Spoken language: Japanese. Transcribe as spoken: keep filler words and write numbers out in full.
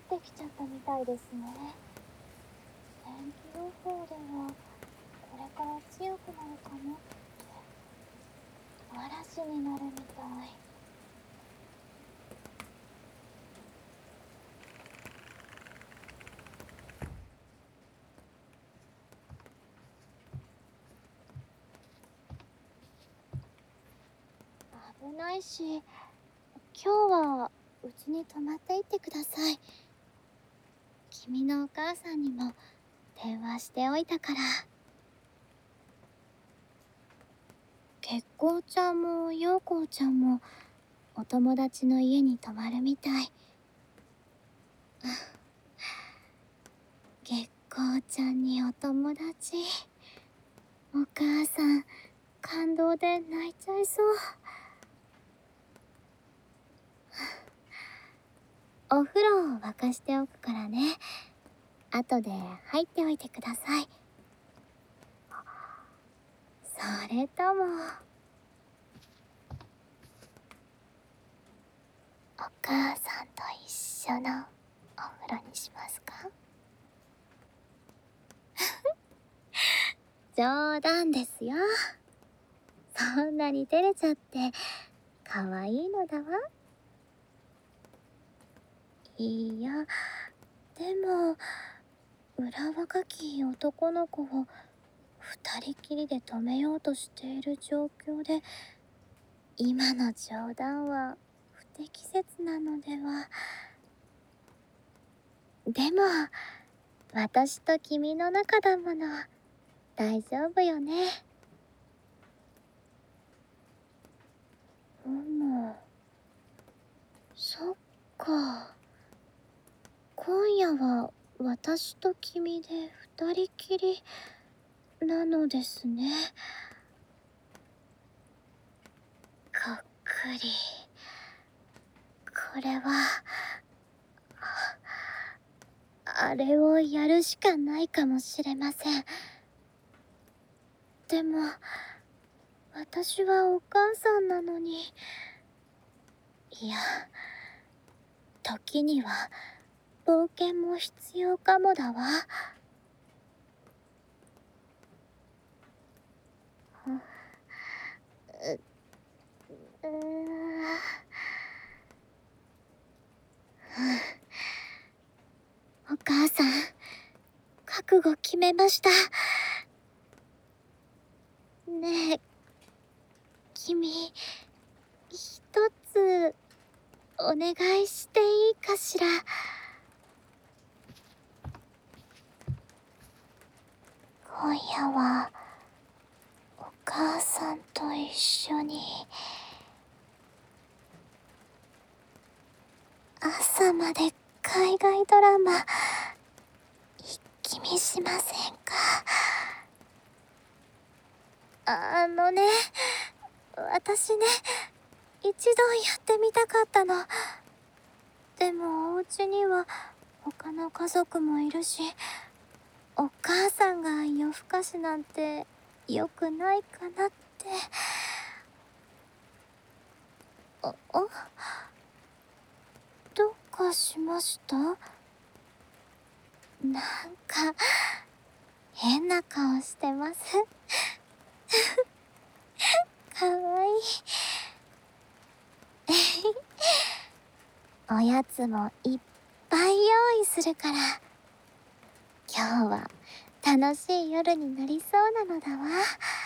ってきちゃったみたいですね。天気予報ではこれから強くなるかもって。嵐になるみたい。危ないし、今日はうちに泊まっていってください。君のお母さんにも電話しておいたから。月光ちゃんも陽光ちゃんもお友達の家に泊まるみたい。月光ちゃんにお友達。お母さん感動で泣いちゃいそう。お風呂を沸かしておくからね。後で入っておいてください。それともお母さんと一緒のお風呂にしますか？冗談ですよ。そんなに照れちゃって可愛いのだわ。いや、でも裏若き男の子を二人きりで止めようとしている状況で今の冗談は不適切なのでは。でも私と君の仲だもの、大丈夫よね。うむ、そっか。今夜は私と君で二人きりなのですね。こっくり。これはあれをやるしかないかもしれません。でも私はお母さんなのに。いや、時には冒険も必要かもだわ。う、うーお母さん、覚悟決めました。ねえ、君、一つお願いしていいかしら。今夜はお母さんと一緒に朝まで海外ドラマ一気見しませんか？あのね、私ね、一度やってみたかったの。でもお家には他の家族もいるし、お母さんが夜更かしなんて良くないかなって。あ、あ、どうかしました？なんか変な顔してます。かわいい。おやつもいっぱい用意するから、今日は楽しい夜になりそうなのだわ。